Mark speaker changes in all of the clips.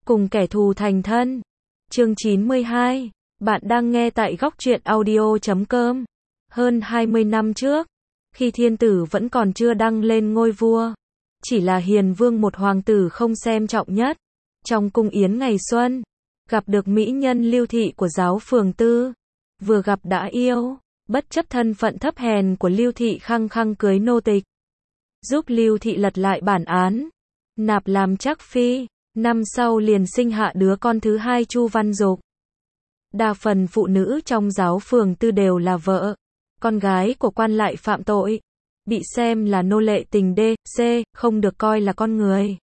Speaker 1: cùng kẻ thù thành thân. Chương 92. Bạn đang nghe tại góc truyện audio.com. Hơn 20 năm trước, khi thiên tử vẫn còn chưa đăng lên ngôi vua, chỉ là hiền vương một hoàng tử không xem trọng nhất, trong cung yến ngày xuân, gặp được mỹ nhân Lưu Thị của giáo phường Tư. Vừa gặp đã yêu, bất chấp thân phận thấp hèn của Lưu Thị khăng khăng cưới nô tịch. Giúp Lưu Thị lật lại bản án, nạp làm trác phi, năm sau liền sinh hạ đứa con thứ hai Chu Văn Dục. Đa phần phụ nữ trong giáo phường Tư đều là vợ, con gái của quan lại phạm tội, bị xem là nô lệ tình đê, c, không được coi là con người.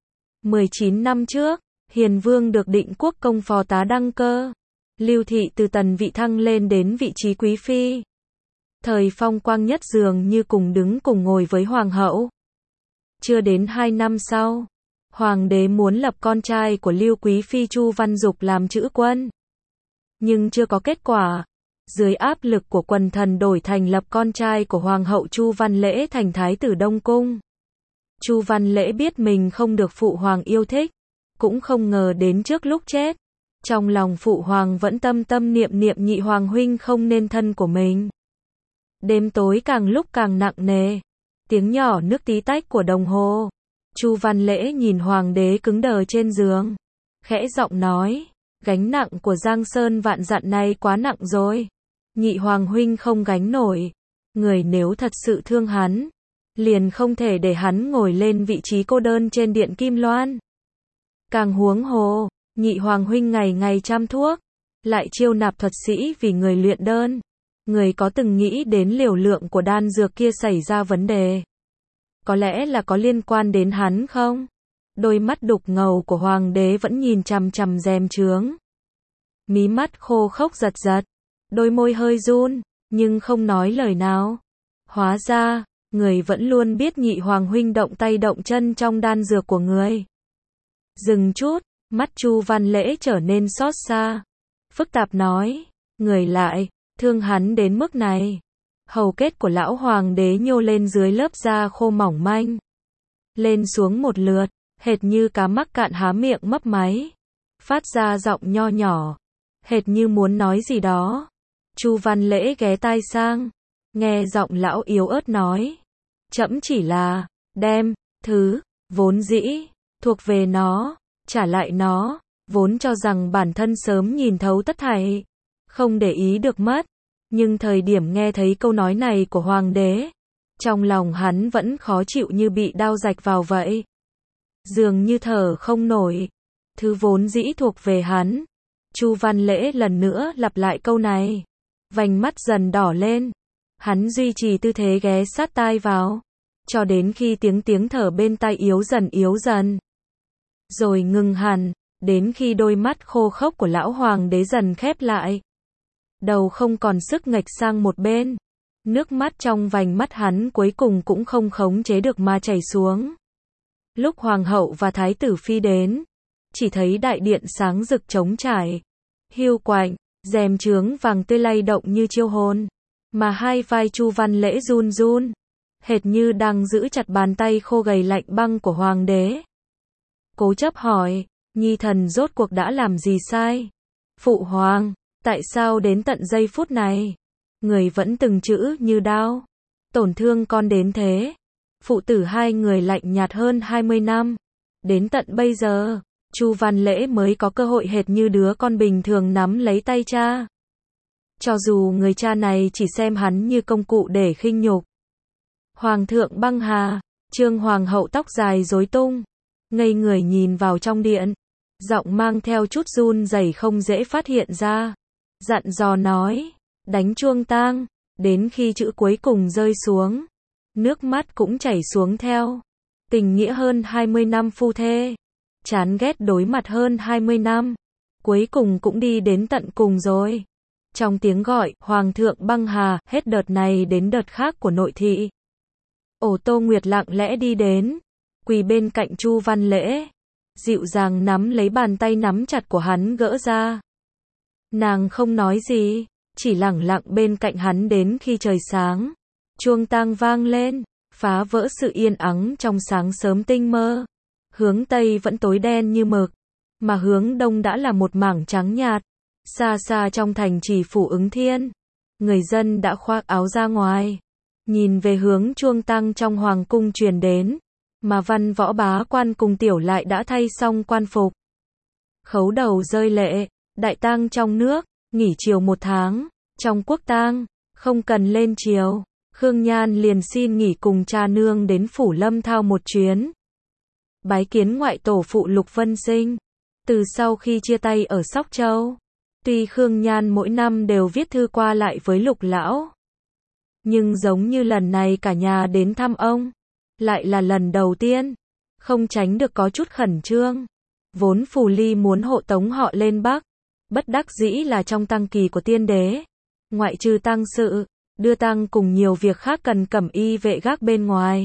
Speaker 1: 19 năm trước, hiền vương được định quốc công phó tá đăng cơ. Lưu Thị từ tần vị thăng lên đến vị trí quý phi. Thời phong quang nhất dường như cùng đứng cùng ngồi với hoàng hậu. Chưa đến 2 năm sau, hoàng đế muốn lập con trai của Lưu quý phi Chu Văn Dục làm chữ quân. Nhưng chưa có kết quả. Dưới áp lực của quần thần đổi thành lập con trai của hoàng hậu Chu Văn Lễ thành thái tử Đông Cung. Chu Văn Lễ biết mình không được phụ hoàng yêu thích, cũng không ngờ đến trước lúc chết, trong lòng phụ hoàng vẫn tâm tâm niệm niệm nhị hoàng huynh không nên thân của mình. Đêm tối càng lúc càng nặng nề, tiếng nhỏ nước tí tách của đồng hồ. Chu Văn Lễ nhìn hoàng đế cứng đờ trên giường, khẽ giọng nói, gánh nặng của Giang Sơn vạn dặn này quá nặng rồi. Nhị hoàng huynh không gánh nổi. Người nếu thật sự thương hắn, liền không thể để hắn ngồi lên vị trí cô đơn trên điện Kim Loan. Càng huống hồ, nhị hoàng huynh ngày ngày chăm thuốc, lại chiêu nạp thuật sĩ vì người luyện đơn. Người có từng nghĩ đến liều lượng của đan dược kia xảy ra vấn đề? Có lẽ là có liên quan đến hắn không? Đôi mắt đục ngầu của hoàng đế vẫn nhìn chằm chằm rèm chướng. Mí mắt khô khốc giật giật, đôi môi hơi run, nhưng không nói lời nào. Hóa ra, người vẫn luôn biết nhị hoàng huynh động tay động chân trong đan dược của người. Dừng chút, mắt Chu Văn Lễ trở nên xót xa. Phức tạp nói, người lại thương hắn đến mức này. Hầu kết của lão hoàng đế nhô lên dưới lớp da khô mỏng manh. Lên xuống một lượt, hệt như cá mắc cạn há miệng mấp máy. Phát ra giọng nho nhỏ, hệt như muốn nói gì đó. Chu Văn Lễ ghé tai sang, nghe giọng lão yếu ớt nói, trẫm chỉ là đem thứ vốn dĩ thuộc về nó trả lại nó, vốn cho rằng bản thân sớm nhìn thấu tất thảy, không để ý được mất. Nhưng thời điểm nghe thấy câu nói này của hoàng đế, trong lòng hắn vẫn khó chịu như bị đao rạch vào vậy. Dường như thở không nổi. Thứ vốn dĩ thuộc về hắn. Chu Văn Lễ lần nữa lặp lại câu này. Vành mắt dần đỏ lên. Hắn duy trì tư thế ghé sát tai vào, cho đến khi tiếng thở bên tai yếu dần. Rồi ngừng hẳn, đến khi đôi mắt khô khốc của lão hoàng đế dần khép lại. Đầu không còn sức nghệch sang một bên. Nước mắt trong vành mắt hắn cuối cùng cũng không khống chế được mà chảy xuống. Lúc hoàng hậu và thái tử phi đến, chỉ thấy đại điện sáng rực trống trải, hiu quạnh, rèm chướng vàng tươi lay động như chiêu hồn, mà hai vai Chu Văn Lễ run run, hệt như đang giữ chặt bàn tay khô gầy lạnh băng của hoàng đế. Cố chấp hỏi, nhi thần rốt cuộc đã làm gì sai? Phụ hoàng, tại sao đến tận giây phút này, người vẫn từng chữ như đao, tổn thương con đến thế? Phụ tử hai người lạnh nhạt hơn 20 năm. Đến tận bây giờ, Chu Văn Lễ mới có cơ hội hệt như đứa con bình thường nắm lấy tay cha. Cho dù người cha này chỉ xem hắn như công cụ để khinh nhục. Hoàng thượng băng hà, Trương hoàng hậu tóc dài rối tung, ngây người nhìn vào trong điện, giọng mang theo chút run rẩy không dễ phát hiện ra. Dặn dò nói, đánh chuông tang, đến khi chữ cuối cùng rơi xuống, nước mắt cũng chảy xuống theo. Tình nghĩa hơn 20 năm phu thê, chán ghét đối mặt hơn 20 năm, cuối cùng cũng đi đến tận cùng rồi. Trong tiếng gọi, Hoàng thượng băng hà, hết đợt này đến đợt khác của nội thị. Ổ Tô Nguyệt lặng lẽ đi đến, quỳ bên cạnh Chu Văn Lễ, dịu dàng nắm lấy bàn tay nắm chặt của hắn gỡ ra. Nàng không nói gì, chỉ lẳng lặng bên cạnh hắn đến khi trời sáng. Chuông tang vang lên, phá vỡ sự yên ắng trong sáng sớm tinh mơ. Hướng Tây vẫn tối đen như mực, mà hướng đông đã là một mảng trắng nhạt. Xa xa trong thành trì phủ Ứng Thiên, người dân đã khoác áo ra ngoài, nhìn về hướng chuông tăng trong hoàng cung truyền đến, mà văn võ bá quan cùng tiểu lại đã thay xong quan phục. Khấu đầu rơi lệ, đại tang trong nước, nghỉ triều 1 tháng, trong quốc tang, không cần lên triều. Khương Nhan liền xin nghỉ cùng cha nương đến phủ Lâm Thao một chuyến. Bái kiến ngoại tổ phụ Lục Vân Sinh. Từ sau khi chia tay ở Sóc Châu, tuy Khương Nhan mỗi năm đều viết thư qua lại với Lục lão, nhưng giống như lần này cả nhà đến thăm ông, lại là lần đầu tiên, không tránh được có chút khẩn trương. Vốn Phù Ly muốn hộ tống họ lên Bắc, bất đắc dĩ là trong tang kỳ của tiên đế, ngoại trừ tang sự, đưa tang cùng nhiều việc khác cần cẩm y vệ gác bên ngoài,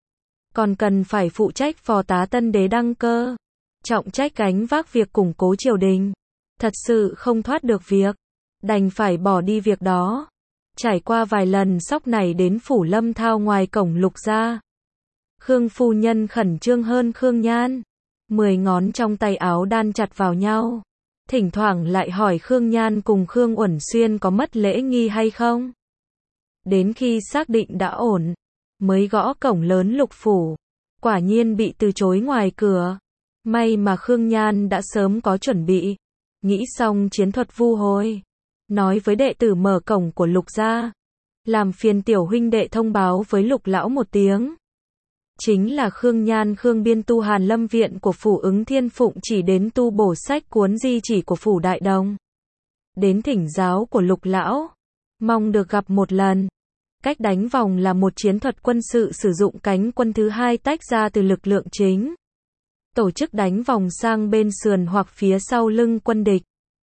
Speaker 1: còn cần phải phụ trách phò tá tân đế đăng cơ, trọng trách gánh vác việc củng cố triều đình, thật sự không thoát được việc, đành phải bỏ đi việc đó. Trải qua vài lần sóc này đến phủ Lâm Thao ngoài cổng Lục gia, Khương phu nhân khẩn trương hơn Khương Nhan, 10 ngón trong tay áo đan chặt vào nhau, thỉnh thoảng lại hỏi Khương Nhan cùng Khương Uẩn Xuyên có mất lễ nghi hay không. Đến khi xác định đã ổn, mới gõ cổng lớn Lục phủ, quả nhiên bị từ chối ngoài cửa. May mà Khương Nhan đã sớm có chuẩn bị, nghĩ xong chiến thuật vu hồi, nói với đệ tử mở cổng của Lục gia, làm phiền tiểu huynh đệ thông báo với Lục lão một tiếng. Chính là Khương Nhan Khương Biên tu Hàn Lâm viện của phủ Ứng Thiên phụng chỉ đến tu bổ sách cuốn di chỉ của phủ Đại Đồng, đến thỉnh giáo của Lục lão, mong được gặp một lần. Cách đánh vòng là một chiến thuật quân sự sử dụng cánh quân thứ hai tách ra từ lực lượng chính, tổ chức đánh vòng sang bên sườn hoặc phía sau lưng quân địch.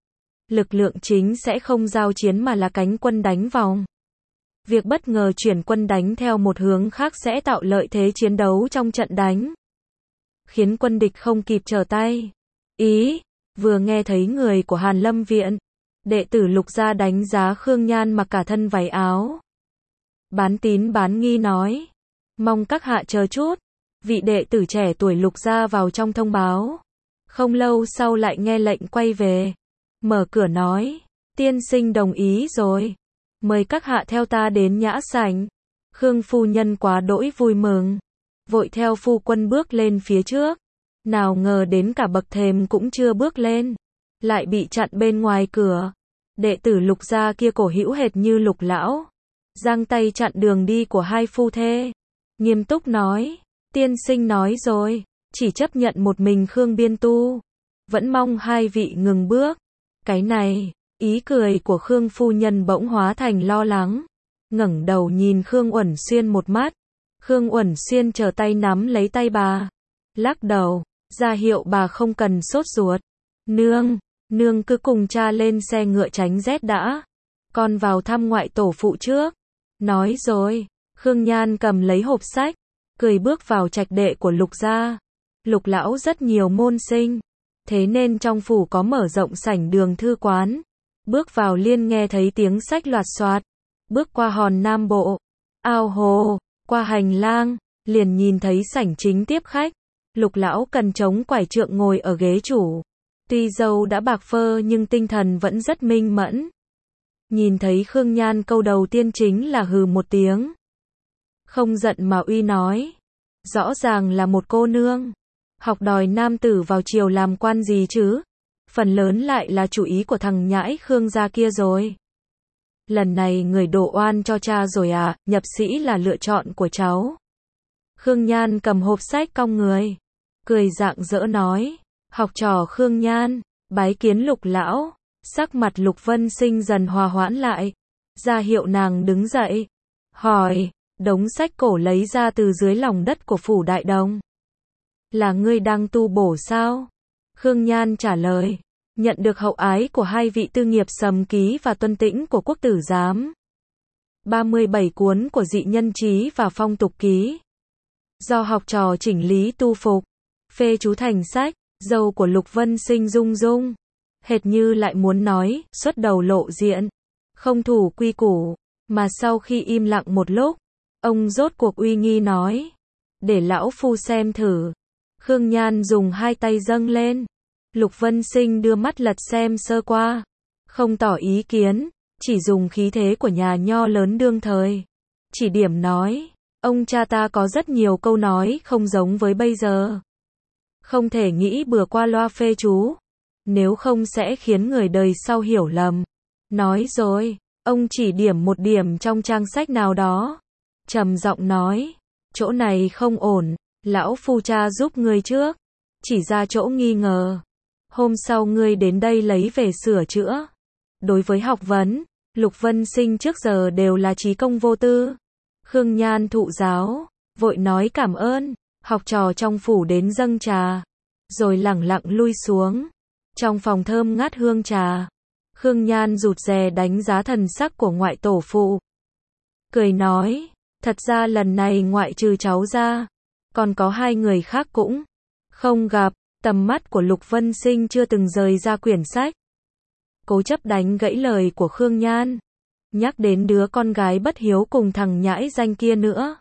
Speaker 1: Lực lượng chính sẽ không giao chiến mà là cánh quân đánh vòng. Việc bất ngờ chuyển quân đánh theo một hướng khác sẽ tạo lợi thế chiến đấu trong trận đánh, khiến quân địch không kịp trở tay. Vừa nghe thấy người của Hàn Lâm viện, đệ tử Lục gia đánh giá Khương Nhan mặc cả thân váy áo, bán tín bán nghi nói, mong các hạ chờ chút. Vị đệ tử trẻ tuổi Lục gia vào trong thông báo, không lâu sau lại nghe lệnh quay về, mở cửa nói, tiên sinh đồng ý rồi, mời các hạ theo ta đến nhã sảnh. Khương phu nhân quá đỗi vui mừng, vội theo phu quân bước lên phía trước, nào ngờ đến cả bậc thềm cũng chưa bước lên, lại bị chặn bên ngoài cửa. Đệ tử Lục gia kia cổ hữu hệt như Lục lão, giang tay chặn đường đi của hai phu thê, nghiêm túc nói, tiên sinh nói rồi, chỉ chấp nhận một mình Khương Biên tu, vẫn mong hai vị ngừng bước. Cái này, ý cười của Khương phu nhân bỗng hóa thành lo lắng, ngẩng đầu nhìn Khương Uẩn Xuyên một mắt. Khương Uẩn Xuyên trở tay nắm lấy tay bà, lắc đầu, ra hiệu bà không cần sốt ruột. Nương cứ cùng cha lên xe ngựa tránh rét đã, con vào thăm ngoại tổ phụ trước. Nói rồi, Khương Nhan cầm lấy hộp sách, cười bước vào trạch đệ của Lục gia. Lục lão rất nhiều môn sinh, thế nên trong phủ có mở rộng sảnh đường thư quán. Bước vào liên nghe thấy tiếng sách loạt soạt, bước qua hòn Nam Bộ, ao hồ, qua hành lang, liền nhìn thấy sảnh chính tiếp khách. Lục lão cần trống quải trượng ngồi ở ghế chủ, tuy râu đã bạc phơ nhưng tinh thần vẫn rất minh mẫn. Nhìn thấy Khương Nhan câu đầu tiên chính là hừ một tiếng, không giận mà uy nói, rõ ràng là một cô nương, học đòi nam tử vào triều làm quan gì chứ, phần lớn lại là chủ ý của thằng nhãi Khương gia kia rồi. Lần này người đổ oan cho cha rồi à, nhập sĩ là lựa chọn của cháu. Khương Nhan cầm hộp sách cong người, cười rạng rỡ nói, học trò Khương Nhan, bái kiến Lục lão. Sắc mặt Lục Vân Sinh dần hòa hoãn lại, ra hiệu nàng đứng dậy, hỏi, đống sách cổ lấy ra từ dưới lòng đất của phủ Đại Đồng, là ngươi đang tu bổ sao? Khương Nhan trả lời, nhận được hậu ái của hai vị tư nghiệp Sầm Ký và Tuân Tĩnh của Quốc tử giám, 37 cuốn của Dị Nhân Chí và Phong Tục Ký, do học trò chỉnh lý tu phục, phê chú thành sách. Dâu của Lục Vân Sinh rung rung, hệt như lại muốn nói, xuất đầu lộ diện, không thủ quy củ, mà sau khi im lặng một lúc, ông rốt cuộc uy nghi nói, để lão phu xem thử. Khương Nhan dùng hai tay dâng lên, Lục Vân Sinh đưa mắt lật xem sơ qua, không tỏ ý kiến, chỉ dùng khí thế của nhà nho lớn đương thời. Chỉ điểm nói, ông cha ta có rất nhiều câu nói không giống với bây giờ. Không thể nghĩ bừa qua loa phê chú, nếu không sẽ khiến người đời sau hiểu lầm. Nói rồi, ông chỉ điểm một điểm trong trang sách nào đó. Trầm giọng nói, chỗ này không ổn, lão phu cha giúp ngươi trước. Chỉ ra chỗ nghi ngờ. Hôm sau ngươi đến đây lấy về sửa chữa. Đối với học vấn, Lục Vân Sinh trước giờ đều là trí công vô tư. Khương Nhan thụ giáo, vội nói cảm ơn, học trò trong phủ đến dâng trà, rồi lẳng lặng lui xuống. Trong phòng thơm ngát hương trà, Khương Nhan rụt rè đánh giá thần sắc của ngoại tổ phụ. Cười nói, thật ra lần này ngoại trừ cháu ra, còn có hai người khác cũng không gặp. Tầm mắt của Lục Vân Sinh chưa từng rời ra quyển sách. Cố chấp đánh gãy lời của Khương Nhan. Nhắc đến đứa con gái bất hiếu cùng thằng nhãi danh kia nữa.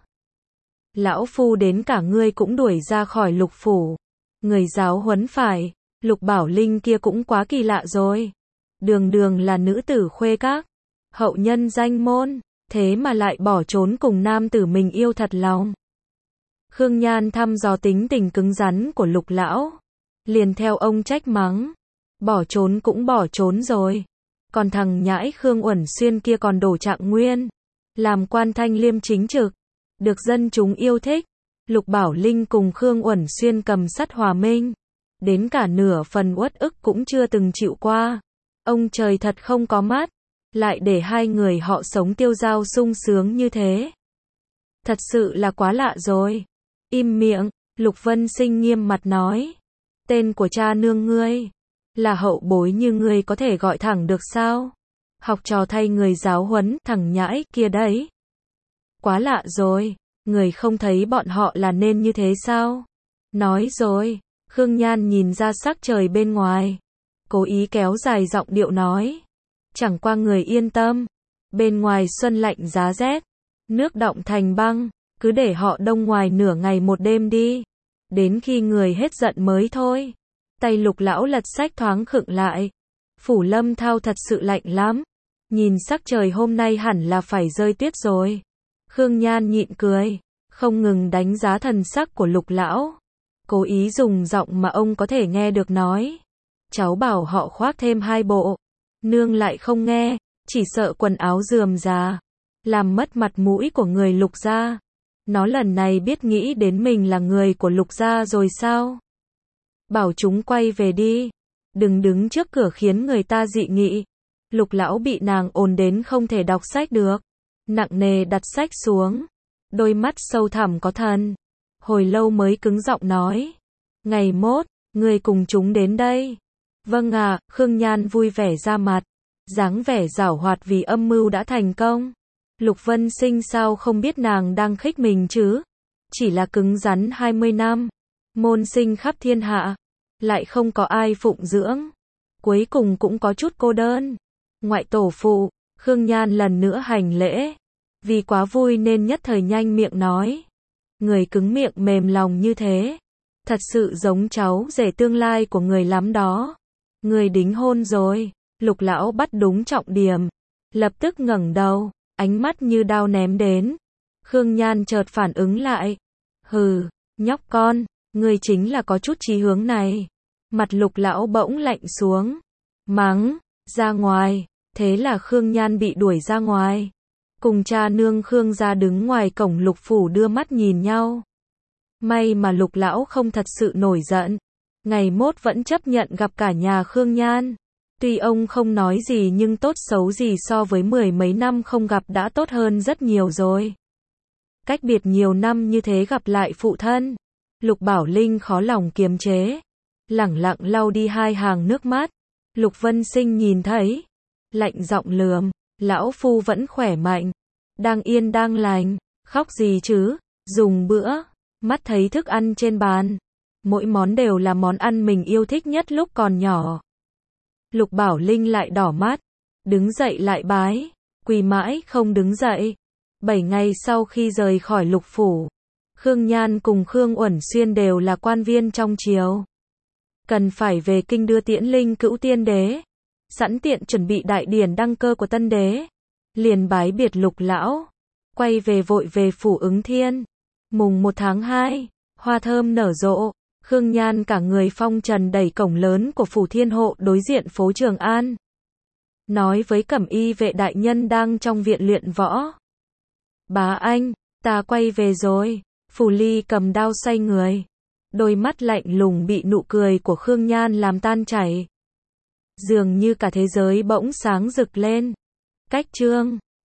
Speaker 1: Lão phu đến cả ngươi cũng đuổi ra khỏi Lục phủ. Người giáo huấn phải, Lục Bảo Linh kia cũng quá kỳ lạ rồi. Đường đường là nữ tử khuê các, hậu nhân danh môn, thế mà lại bỏ trốn cùng nam tử mình yêu thật lòng. Khương Nhan thăm dò tính tình cứng rắn của Lục lão, liền theo ông trách mắng, bỏ trốn cũng bỏ trốn rồi, còn thằng nhãi Khương Uẩn Xuyên kia còn đổ trạng nguyên, làm quan thanh liêm chính trực, được dân chúng yêu thích. Lục Bảo Linh cùng Khương Uẩn Xuyên cầm sắt hòa minh, đến cả nửa phần uất ức cũng chưa từng chịu qua. Ông trời thật không có mắt, lại để hai người họ sống tiêu dao sung sướng như thế. Thật sự là quá lạ rồi. Im miệng, Lục Vân Sinh nghiêm mặt nói. Tên của cha nương ngươi, là hậu bối như ngươi có thể gọi thẳng được sao? Học trò thay người giáo huấn thằng nhãi kia đấy. Quá lạ rồi, người không thấy bọn họ là nên như thế sao? Nói rồi, Khương Nhan nhìn ra sắc trời bên ngoài, cố ý kéo dài giọng điệu nói. Chẳng qua người yên tâm, bên ngoài xuân lạnh giá rét, nước đọng thành băng, cứ để họ đông ngoài nửa ngày một đêm đi, đến khi người hết giận mới thôi. Tay Lục lão lật sách thoáng khựng lại. Phủ Lâm Thao thật sự lạnh lắm, nhìn sắc trời hôm nay hẳn là phải rơi tuyết rồi. Khương Nhan nhịn cười, không ngừng đánh giá thần sắc của Lục lão, cố ý dùng giọng mà ông có thể nghe được nói. Cháu bảo họ khoác thêm 2 bộ, nương lại không nghe, chỉ sợ quần áo rườm rà, làm mất mặt mũi của người Lục gia. Nó lần này biết nghĩ đến mình là người của Lục gia rồi sao? Bảo chúng quay về đi, đừng đứng trước cửa khiến người ta dị nghị. Lục lão bị nàng ồn đến không thể đọc sách được, nặng nề đặt sách xuống, đôi mắt sâu thẳm có thần, hồi lâu mới cứng giọng nói. Ngày mốt, người cùng chúng đến đây. Vâng ạ, Khương Nhan vui vẻ ra mặt, dáng vẻ giảo hoạt vì âm mưu đã thành công. Lục Vân Sinh sao không biết nàng đang khích mình chứ? Chỉ là cứng rắn 20 năm, môn sinh khắp thiên hạ, lại không có ai phụng dưỡng, cuối cùng cũng có chút cô đơn. Ngoại tổ phụ, Khương Nhan lần nữa hành lễ, vì quá vui nên nhất thời nhanh miệng nói. Người cứng miệng mềm lòng như thế, thật sự giống cháu rể tương lai của người lắm đó. Người đính hôn rồi. Lục lão bắt đúng trọng điểm, lập tức ngẩng đầu, ánh mắt như đao ném đến. Khương Nhan chợt phản ứng lại. Hừ, nhóc con, ngươi chính là có chút chí hướng này. Mặt Lục lão bỗng lạnh xuống, mắng, ra ngoài. Thế là Khương Nhan bị đuổi ra ngoài, cùng cha nương Khương gia đứng ngoài cổng Lục phủ đưa mắt nhìn nhau. May mà Lục lão không thật sự nổi giận, ngày mốt vẫn chấp nhận gặp cả nhà Khương Nhan. Tuy ông không nói gì nhưng tốt xấu gì so với 10 mấy năm không gặp đã tốt hơn rất nhiều rồi. Cách biệt nhiều năm như thế gặp lại phụ thân, Lục Bảo Linh khó lòng kiềm chế, lẳng lặng lau đi 2 hàng nước mắt. Lục Vân Sinh nhìn thấy, lạnh giọng lườm, lão phu vẫn khỏe mạnh, đang yên đang lành, khóc gì chứ, dùng bữa. Mắt thấy thức ăn trên bàn, mỗi món đều là món ăn mình yêu thích nhất lúc còn nhỏ. Lục Bảo Linh lại đỏ mắt, đứng dậy lại bái, quỳ mãi không đứng dậy. 7 ngày sau khi rời khỏi Lục phủ, Khương Nhan cùng Khương Uẩn Xuyên đều là quan viên trong triều. cần phải về kinh đưa tiễn linh cữu tiên đế. Sẵn tiện chuẩn bị đại điển đăng cơ của tân đế. Liền bái biệt Lục lão, quay về vội về phủ Ứng Thiên. Mùng 1 tháng 2, hoa thơm nở rộ, Khương Nhan cả người phong trần đẩy cổng lớn của phủ Thiên Hộ đối diện phố Trường An. Nói với Cẩm Y vệ đại nhân đang trong viện luyện võ. Bá anh, ta quay về rồi. Phủ Ly cầm đao xoay người. Đôi mắt lạnh lùng bị nụ cười của Khương Nhan làm tan chảy. Dường như cả thế giới bỗng sáng rực lên. Cách chương